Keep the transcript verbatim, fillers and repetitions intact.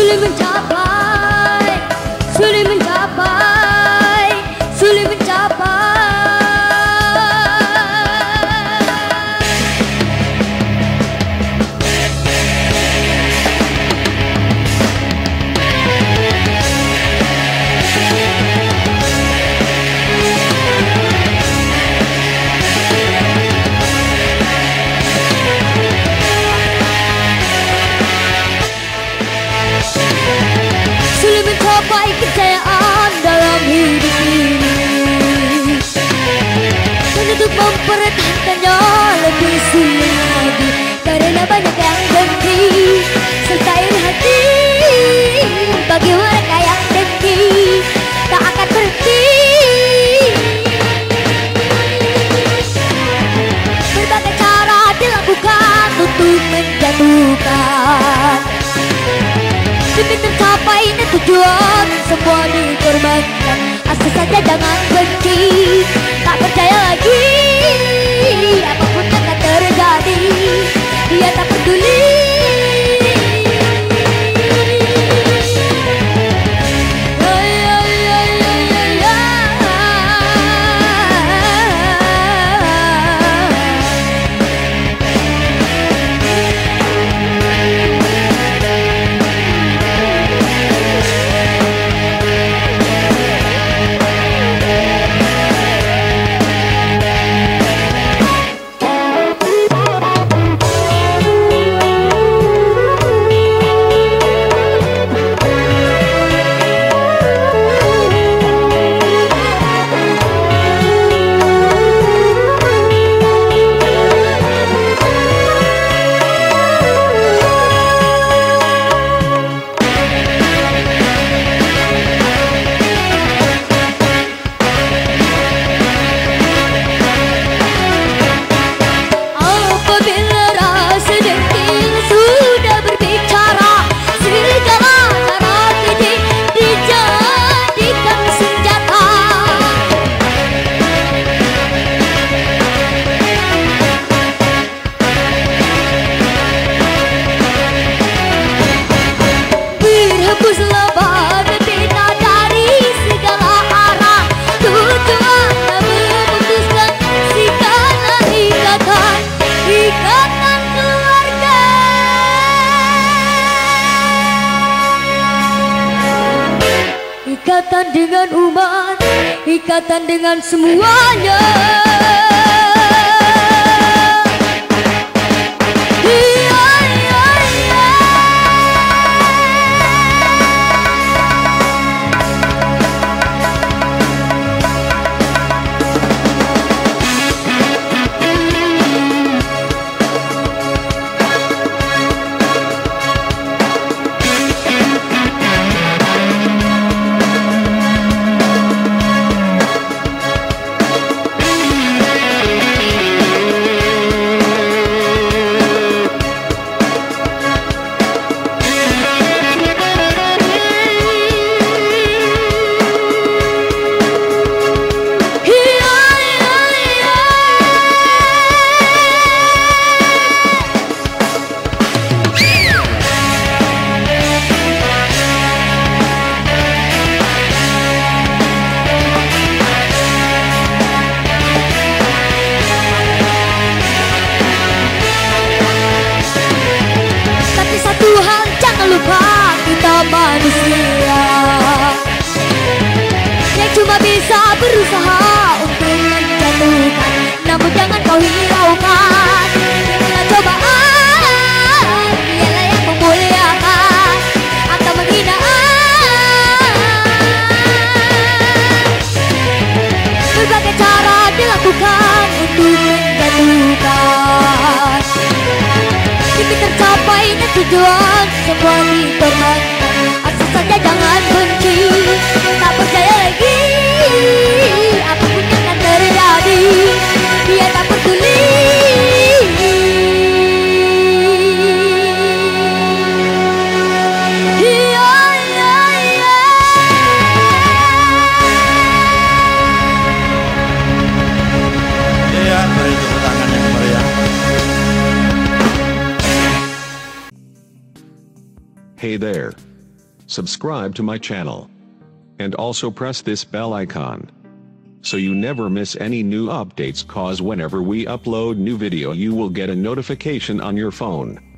sulit mencapai, sulit mencapai, sulit mencapai. Sulit mencapai kejayaan dalam hidup ini, dan untuk mempertahankannya lebih sulit lagi, karena banyak yang dengki serta iri hati. Bagi mereka yang dengki tak akan berhenti. Berbagai cara dilakukan untuk menjatuhkan, demi tercapainya tujuan semua dikorbankan. Asal saja jangan benci, tak percaya lagi apapun yang akan terjadi, dia tak peduli. Ikatan dengan umat, ikatan dengan semuanya. Iya, iya, iya. Tuhan jangan lupa kita manusia yang cuma bisa berusaha untuk menjatuhkan, namun jangan kau hiraukan. Dengan cobaan dialah yang memuliakan atau menghina. Berbagai cara dilakukan untuk menjatuhkan, demi tercapainya tujuan semua dikorbankan. Asal saja jangan benci, tak percaya lagi apapun yang akan terjadi, dia tak peduli. Iya, iya, iya. Iya, beri tepuk tangan yang meriah. Hey there. subscribe to my channel, and also press this bell icon, so you never miss any new updates, cause whenever we upload new video you will get a notification on your phone.